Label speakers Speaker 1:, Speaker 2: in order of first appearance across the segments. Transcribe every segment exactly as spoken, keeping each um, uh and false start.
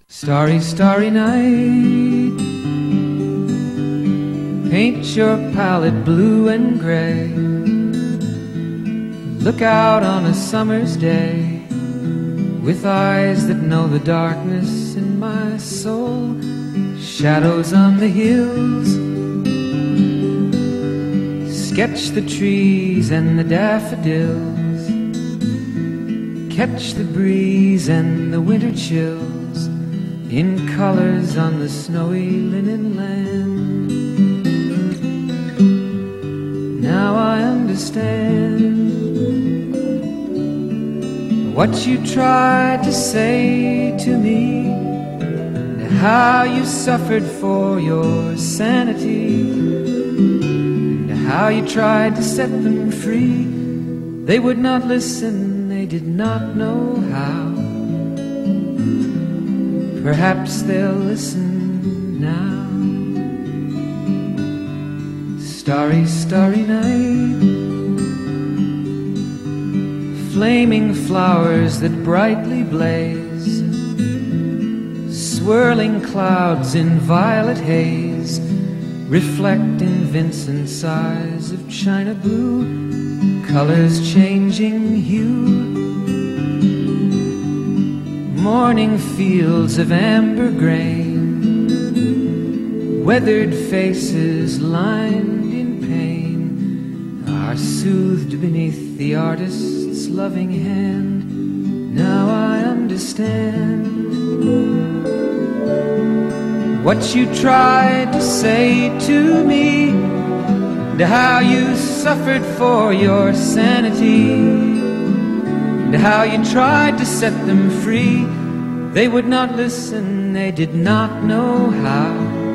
Speaker 1: Starry, starry night, paint your palette blue and gray. Look out on a summer's day with eyes that know the darkness in my soul. Shadows on the hills, sketch the trees and the daffodils, catch the breeze and the winter chills in colors on the snowy linen land. Now I understand what you tried to say to me, and how you suffered for your sanity, and how you tried to set them free. They would not listen, they did not know how. Perhaps they'll listen now. Starry, starry night, flaming flowers that brightly blaze, swirling clouds in violet haze, reflect in Vincent's eyes of china blue, colors changing hue. Morning fields of amber grain, weathered faces lined in pain, are soothed beneath the artist's loving hand. Now I understand what you tried to say to me, and how you suffered for your sanity, and how you tried to set them free. They would not listen, they did not know how.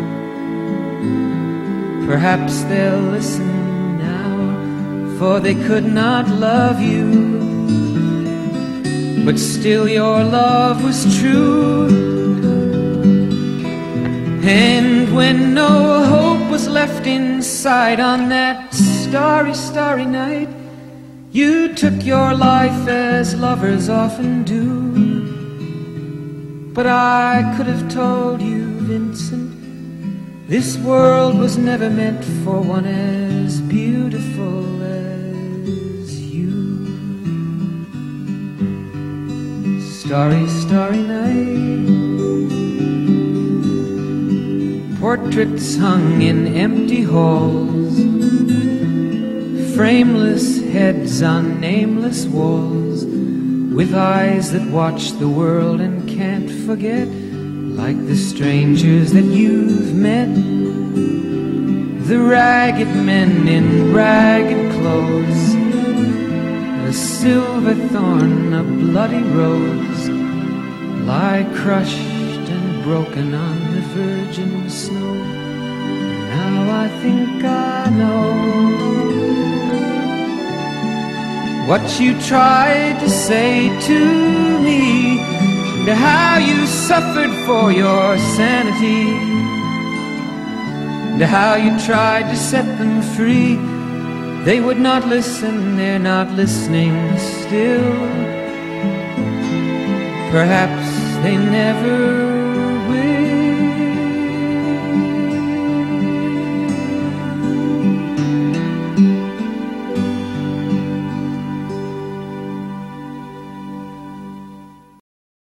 Speaker 1: Perhaps they'll listen now, for they could not love you, but still your love was true. And when no hope was left inside on that starry, starry night, you took your life as lovers often do. But I could have told you, Vincent, this world was never meant for one as beautiful as you. Starry, starry night, portraits hung in empty halls, frameless heads on nameless walls, with eyes that watch the world and can't forget, like the strangers that you've met, the ragged men in ragged clothes, a silver thorn, a bloody rose, lie crushed and broken on the virgin snow. Now I think I know what you tried to say to me, and how you suffered for your sanity, and how you tried to set them free. They would not listen, they're not listening still. Perhaps they never